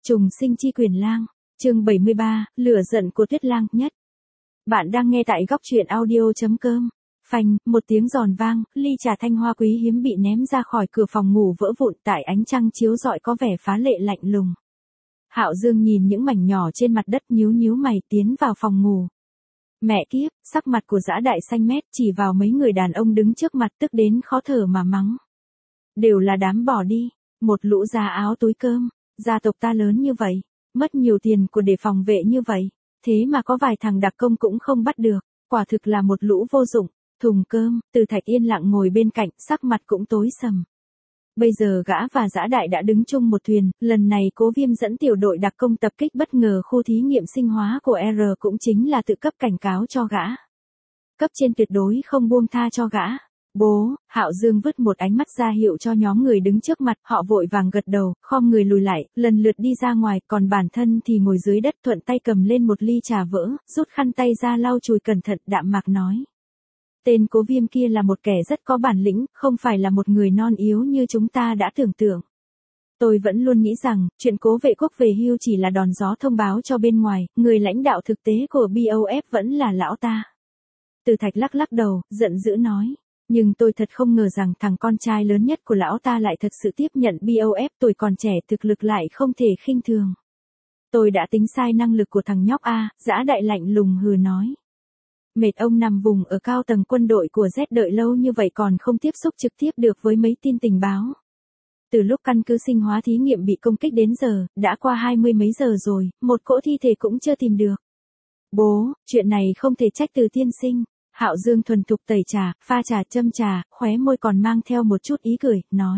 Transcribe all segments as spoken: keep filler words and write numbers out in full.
Trùng sinh chi quyền lang, chương bảy mươi ba, lửa giận của Tuyết Lang nhất. Bạn đang nghe tại góc truyện audio chấm com. Phanh, một tiếng giòn vang, ly trà thanh hoa quý hiếm bị ném ra khỏi cửa phòng ngủ vỡ vụn tại ánh trăng chiếu rọi có vẻ phá lệ lạnh lùng. Hạo Dương nhìn những mảnh nhỏ trên mặt đất nhíu nhíu mày tiến vào phòng ngủ. Mẹ kiếp, sắc mặt của Dã Đại xanh mét chỉ vào mấy người đàn ông đứng trước mặt tức đến khó thở mà mắng. Đều là đám bỏ đi, một lũ da áo túi cơm, gia tộc ta lớn như vậy, mất nhiều tiền của để phòng vệ như vậy, thế mà có vài thằng đặc công cũng không bắt được, quả thực là một lũ vô dụng. Thùng cơm, Từ Thạch yên lặng ngồi bên cạnh, sắc mặt cũng tối sầm. Bây giờ gã và Dã Đại đã đứng chung một thuyền, lần này Cố Viêm dẫn tiểu đội đặc công tập kích bất ngờ khu thí nghiệm sinh hóa của R cũng chính là tự cấp cảnh cáo cho gã. Cấp trên tuyệt đối không buông tha cho gã. Bố, Hạo Dương vứt một ánh mắt ra hiệu cho nhóm người đứng trước mặt, họ vội vàng gật đầu, khom người lùi lại, lần lượt đi ra ngoài, còn bản thân thì ngồi dưới đất thuận tay cầm lên một ly trà vỡ, rút khăn tay ra lau chùi cẩn thận, đạm mạc nói. Tên Cố Viêm kia là một kẻ rất có bản lĩnh, không phải là một người non yếu như chúng ta đã tưởng tượng. Tôi vẫn luôn nghĩ rằng, chuyện Cố vệ quốc về hưu chỉ là đòn gió thông báo cho bên ngoài, người lãnh đạo thực tế của bê o ép vẫn là lão ta. Từ Thạch lắc lắc đầu, giận dữ nói. Nhưng tôi thật không ngờ rằng thằng con trai lớn nhất của lão ta lại thật sự tiếp nhận bê o ép, tuổi còn trẻ thực lực lại không thể khinh thường. Tôi đã tính sai năng lực của thằng nhóc A, Dã Đại lạnh lùng hừ nói. Mệt ông nằm vùng ở cao tầng quân đội của Z đợi lâu như vậy còn không tiếp xúc trực tiếp được với mấy tin tình báo. Từ lúc căn cứ sinh hóa thí nghiệm bị công kích đến giờ, đã qua hai mươi mấy giờ rồi, một cỗ thi thể cũng chưa tìm được. Bố, chuyện này không thể trách Từ tiên sinh. Hạo Dương thuần thục tẩy trà, pha trà châm trà, khóe môi còn mang theo một chút ý cười, nói.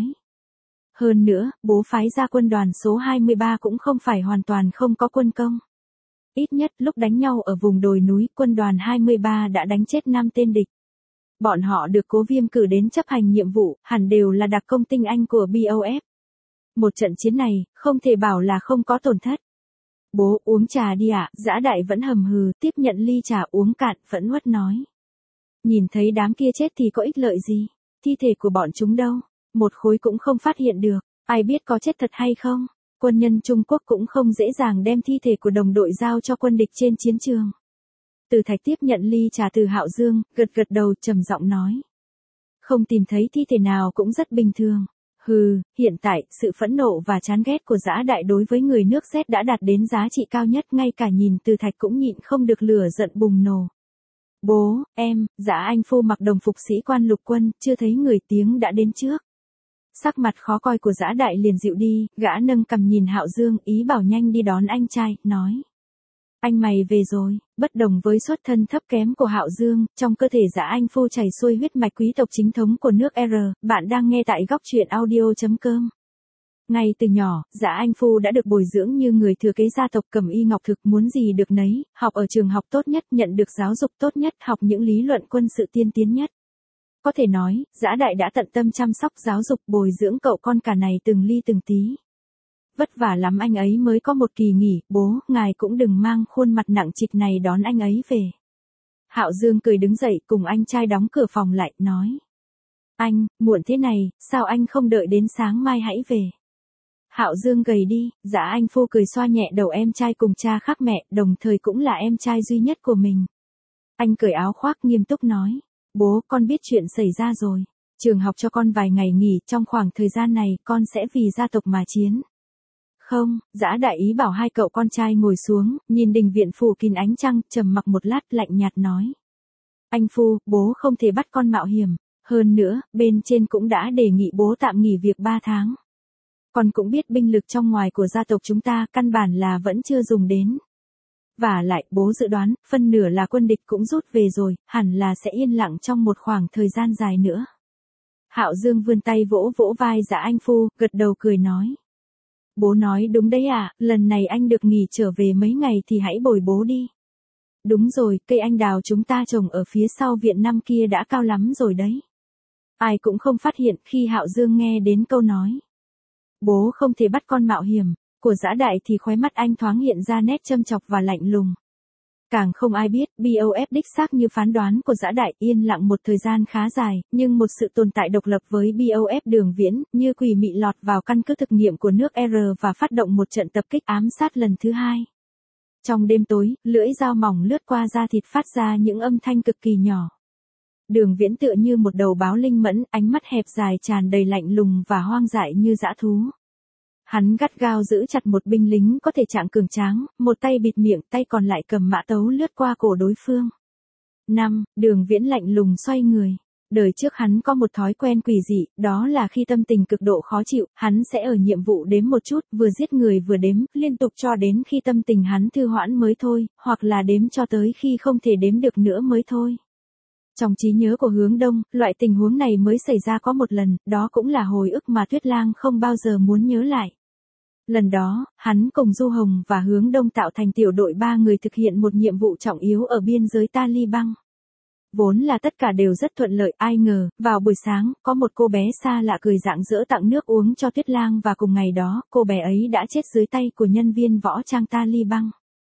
Hơn nữa, bố phái ra quân đoàn số hai mươi ba cũng không phải hoàn toàn không có quân công. Ít nhất lúc đánh nhau ở vùng đồi núi, quân đoàn hai mươi ba đã đánh chết năm tên địch. Bọn họ được Cố Viêm cử đến chấp hành nhiệm vụ, hẳn đều là đặc công tinh anh của bê o ép. Một trận chiến này, không thể bảo là không có tổn thất. Bố uống trà đi ạ, à? Dã Đại vẫn hầm hừ, tiếp nhận ly trà uống cạn, vẫn uất nói. Nhìn thấy đám kia chết thì có ích lợi gì, thi thể của bọn chúng đâu, một khối cũng không phát hiện được, ai biết có chết thật hay không. Quân nhân Trung Quốc cũng không dễ dàng đem thi thể của đồng đội giao cho quân địch trên chiến trường. Từ Thạch tiếp nhận ly trà từ Hạo Dương, gật gật đầu trầm giọng nói. Không tìm thấy thi thể nào cũng rất bình thường. Hừ, hiện tại, sự phẫn nộ và chán ghét của Dã Đại đối với người nước Z đã đạt đến giá trị cao nhất, ngay cả nhìn Từ Thạch cũng nhịn không được lửa giận bùng nổ. Bố, em, Dã anh phu mặc đồng phục sĩ quan lục quân, chưa thấy người tiếng đã đến trước. Sắc mặt khó coi của Dã Đại liền dịu đi, gã nâng cằm nhìn Hạo Dương, ý bảo nhanh đi đón anh trai, nói. Anh mày về rồi, bất đồng với xuất thân thấp kém của Hạo Dương, trong cơ thể Dã anh phu chảy xuôi huyết mạch quý tộc chính thống của nước R, bạn đang nghe tại góc truyện audio chấm com. Ngay từ nhỏ, Dã anh phu đã được bồi dưỡng như người thừa kế gia tộc Cẩm Y Ngọc Thực, muốn gì được nấy, học ở trường học tốt nhất, nhận được giáo dục tốt nhất, học những lý luận quân sự tiên tiến nhất. Có thể nói, Dã Đại đã tận tâm chăm sóc giáo dục bồi dưỡng cậu con cả này từng ly từng tí. Vất vả lắm anh ấy mới có một kỳ nghỉ, bố, ngài cũng đừng mang khuôn mặt nặng trịch này đón anh ấy về. Hạo Dương cười đứng dậy cùng anh trai đóng cửa phòng lại, nói. Anh, muộn thế này, sao anh không đợi đến sáng mai hãy về. Hạo Dương gầy đi, Dã anh phu cười xoa nhẹ đầu em trai cùng cha khác mẹ, đồng thời cũng là em trai duy nhất của mình. Anh cởi áo khoác nghiêm túc nói. Bố, con biết chuyện xảy ra rồi. Trường học cho con vài ngày nghỉ, trong khoảng thời gian này, con sẽ vì gia tộc mà chiến. Không, Dã Đại ý bảo hai cậu con trai ngồi xuống, nhìn đình viện phủ kín ánh trăng, trầm mặc một lát, lạnh nhạt nói. Anh phu, bố không thể bắt con mạo hiểm. Hơn nữa, bên trên cũng đã đề nghị bố tạm nghỉ việc ba tháng. Con cũng biết binh lực trong ngoài của gia tộc chúng ta, căn bản là vẫn chưa dùng đến. Và lại, bố dự đoán, phân nửa là quân địch cũng rút về rồi, hẳn là sẽ yên lặng trong một khoảng thời gian dài nữa. Hạo Dương vươn tay vỗ vỗ vai Dã anh phu, gật đầu cười nói. Bố nói đúng đấy à, lần này anh được nghỉ trở về mấy ngày thì hãy bồi bố đi. Đúng rồi, cây anh đào chúng ta trồng ở phía sau viện năm kia đã cao lắm rồi đấy. Ai cũng không phát hiện khi Hạo Dương nghe đến câu nói. Bố không thể bắt con mạo hiểm. Của Dã Đại thì khóe mắt anh thoáng hiện ra nét châm chọc và lạnh lùng. Càng không ai biết, bê o ép đích xác như phán đoán của Dã Đại yên lặng một thời gian khá dài, nhưng một sự tồn tại độc lập với bê o ép Đường Viễn, như quỷ mị lọt vào căn cứ thực nghiệm của nước R và phát động một trận tập kích ám sát lần thứ hai. Trong đêm tối, lưỡi dao mỏng lướt qua da thịt phát ra những âm thanh cực kỳ nhỏ. Đường Viễn tựa như một đầu báo linh mẫn, ánh mắt hẹp dài tràn đầy lạnh lùng và hoang dại như dã thú. Hắn gắt gao giữ chặt một binh lính có thể trạng cường tráng, một tay bịt miệng, tay còn lại cầm mã tấu lướt qua cổ đối phương. năm. Đường Viễn lạnh lùng xoay người. Đời trước hắn có một thói quen quỷ dị, đó là khi tâm tình cực độ khó chịu, hắn sẽ ở nhiệm vụ đếm một chút, vừa giết người vừa đếm, liên tục cho đến khi tâm tình hắn thư hoãn mới thôi, hoặc là đếm cho tới khi không thể đếm được nữa mới thôi. Trong trí nhớ của Hướng Đông, loại tình huống này mới xảy ra có một lần, đó cũng là hồi ức mà Tuyết Lang không bao giờ muốn nhớ lại. Lần đó, hắn cùng Du Hồng và Hướng Đông tạo thành tiểu đội ba người thực hiện một nhiệm vụ trọng yếu ở biên giới Taliban. Vốn là tất cả đều rất thuận lợi, ai ngờ, vào buổi sáng, có một cô bé xa lạ cười rạng rỡ tặng nước uống cho Tuyết Lang và cùng ngày đó, cô bé ấy đã chết dưới tay của nhân viên võ trang Taliban.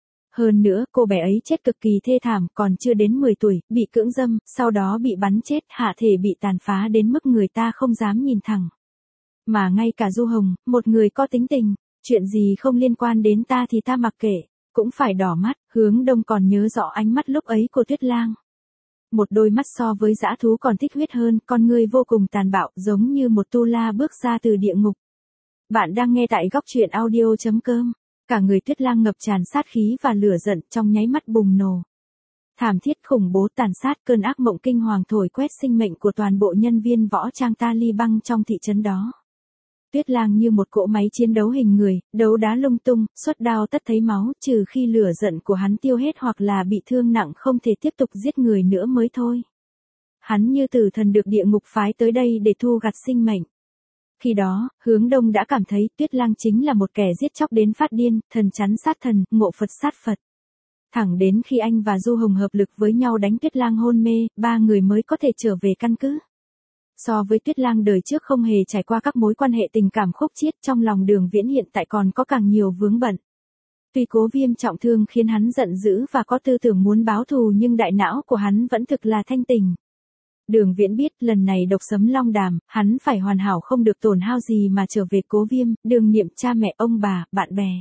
Hơn nữa, cô bé ấy chết cực kỳ thê thảm, còn chưa đến mười tuổi, bị cưỡng dâm, sau đó bị bắn chết, hạ thể bị tàn phá đến mức người ta không dám nhìn thẳng. Mà ngay cả Du Hồng, một người có tính tình, chuyện gì không liên quan đến ta thì ta mặc kệ, cũng phải đỏ mắt. Hướng Đông còn nhớ rõ ánh mắt lúc ấy của Tuyết Lang. Một đôi mắt so với dã thú còn thích huyết hơn, con người vô cùng tàn bạo, giống như một tu la bước ra từ địa ngục. Bạn đang nghe tại góc truyện audio chấm com. Cả người Tuyết Lang ngập tràn sát khí và lửa giận, trong nháy mắt bùng nổ. Thảm thiết khủng bố tàn sát, cơn ác mộng kinh hoàng thổi quét sinh mệnh của toàn bộ nhân viên võ trang Taliban trong thị trấn đó. Tuyết Lang như một cỗ máy chiến đấu hình người, đấu đá lung tung, xuất đao tất thấy máu, trừ khi lửa giận của hắn tiêu hết hoặc là bị thương nặng không thể tiếp tục giết người nữa mới thôi. Hắn như tử thần được địa ngục phái tới đây để thu gặt sinh mệnh. Khi đó, Hướng Đông đã cảm thấy Tuyết Lang chính là một kẻ giết chóc đến phát điên, thần chắn sát thần, ngộ Phật sát Phật. Thẳng đến khi anh và Du Hồng hợp lực với nhau đánh Tuyết Lang hôn mê, ba người mới có thể trở về căn cứ. So với Tuyết Lang đời trước không hề trải qua các mối quan hệ tình cảm khúc chiết, trong lòng Đường Viễn hiện tại còn có càng nhiều vướng bận. Tuy Cố Viêm trọng thương khiến hắn giận dữ và có tư tưởng muốn báo thù nhưng đại não của hắn vẫn thực là thanh tỉnh. Đường Viễn biết lần này độc sấm long đàm, hắn phải hoàn hảo không được tổn hao gì mà trở về Cố Viêm, Đường Niệm cha mẹ ông bà, bạn bè.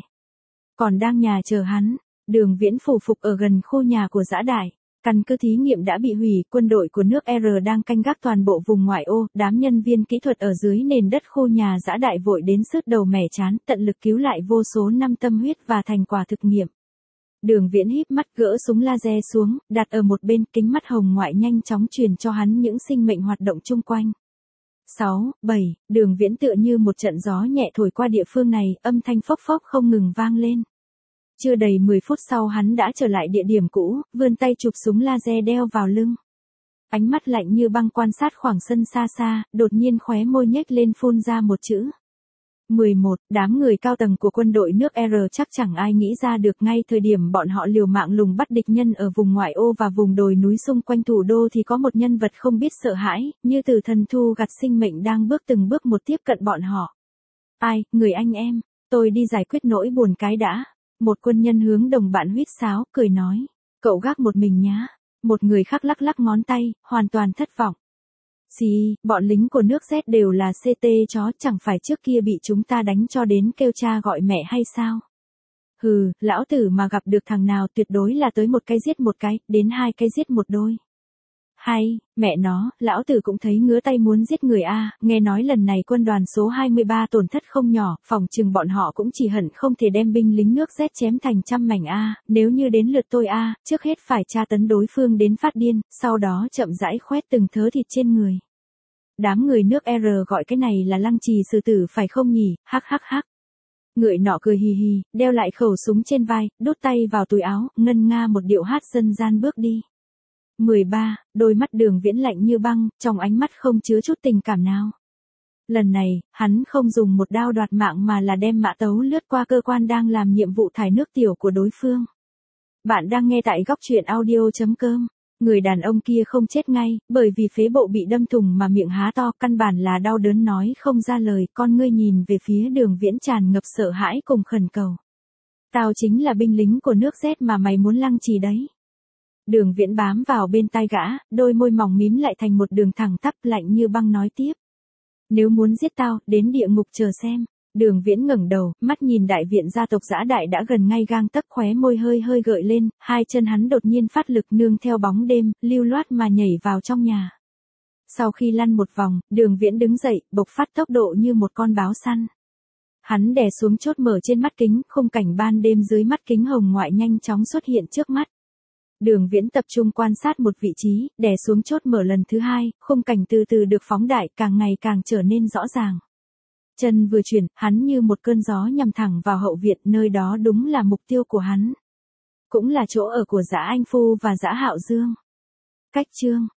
Còn đang nhà chờ hắn, Đường Viễn phủ phục ở gần khu nhà của Dã Đại. Căn cứ thí nghiệm đã bị hủy, quân đội của nước R đang canh gác toàn bộ vùng ngoại ô, đám nhân viên kỹ thuật ở dưới nền đất khu nhà Dã Đại vội đến sứt đầu mẻ chán, tận lực cứu lại vô số năm tâm huyết và thành quả thực nghiệm. Đường Viễn híp mắt gỡ súng laser xuống, đặt ở một bên, kính mắt hồng ngoại nhanh chóng truyền cho hắn những sinh mệnh hoạt động chung quanh. sáu, bảy, Đường Viễn tựa như một trận gió nhẹ thổi qua địa phương này, âm thanh phốc phốc không ngừng vang lên. Chưa đầy mười phút sau hắn đã trở lại địa điểm cũ, vươn tay chụp súng laser đeo vào lưng. Ánh mắt lạnh như băng quan sát khoảng sân xa xa, đột nhiên khóe môi nhếch lên phun ra một chữ. mười một, đám người cao tầng của quân đội nước R chắc chẳng ai nghĩ ra được ngay thời điểm bọn họ liều mạng lùng bắt địch nhân ở vùng ngoại ô và vùng đồi núi xung quanh thủ đô thì có một nhân vật không biết sợ hãi, như từ thần thu gặt sinh mệnh đang bước từng bước một tiếp cận bọn họ. Ai, người anh em, tôi đi giải quyết nỗi buồn cái đã. Một quân nhân hướng đồng bạn huýt sáo, cười nói. Cậu gác một mình nhá. Một người khác lắc lắc ngón tay, hoàn toàn thất vọng. Xì, bọn lính của nước Z đều là xê tê chó, chẳng phải trước kia bị chúng ta đánh cho đến kêu cha gọi mẹ hay sao? Hừ, lão tử mà gặp được thằng nào tuyệt đối là tới một cái giết một cái, đến hai cái giết một đôi. Hay, mẹ nó, lão tử cũng thấy ngứa tay muốn giết người a, nghe nói lần này quân đoàn số hai mươi ba tổn thất không nhỏ, phòng chừng bọn họ cũng chỉ hận không thể đem binh lính nước Z chém thành trăm mảnh a, nếu như đến lượt tôi a, trước hết phải tra tấn đối phương đến phát điên, sau đó chậm rãi khoét từng thớ thịt trên người. Đám người nước R gọi cái này là lăng trì sư tử phải không nhỉ, hắc hắc hắc. Người nọ cười hì hì, đeo lại khẩu súng trên vai, đút tay vào túi áo, ngân nga một điệu hát dân gian bước đi. mười ba, đôi mắt Đường Viễn lạnh như băng, trong ánh mắt không chứa chút tình cảm nào. Lần này, hắn không dùng một đao đoạt mạng mà là đem mã tấu lướt qua cơ quan đang làm nhiệm vụ thải nước tiểu của đối phương. Bạn đang nghe tại góc truyện audio chấm com. Người đàn ông kia không chết ngay, bởi vì phế bộ bị đâm thủng mà miệng há to, căn bản là đau đớn nói không ra lời, con ngươi nhìn về phía Đường Viễn tràn ngập sợ hãi cùng khẩn cầu. Tao chính là binh lính của nước Z mà mày muốn lăng trì đấy. Đường Viễn bám vào bên tai gã, đôi môi mỏng mím lại thành một đường thẳng tắp lạnh như băng nói tiếp. Nếu muốn giết tao, đến địa ngục chờ xem. Đường Viễn ngẩng đầu, mắt nhìn đại viện gia tộc Dã Đại đã gần ngay gang tấc, khóe môi hơi hơi gợi lên, hai chân hắn đột nhiên phát lực nương theo bóng đêm, lưu loát mà nhảy vào trong nhà. Sau khi lăn một vòng, Đường Viễn đứng dậy, bộc phát tốc độ như một con báo săn. Hắn đè xuống chốt mở trên mắt kính, khung cảnh ban đêm dưới mắt kính hồng ngoại nhanh chóng xuất hiện trước mắt. Đường Viễn tập trung quan sát một vị trí, đè xuống chốt mở lần thứ hai, khung cảnh từ từ được phóng đại, càng ngày càng trở nên rõ ràng. Chân vừa chuyển, hắn như một cơn gió nhằm thẳng vào hậu viện, nơi đó đúng là mục tiêu của hắn. Cũng là chỗ ở của Dã Anh Phu và Dã Hạo Dương. Cách chương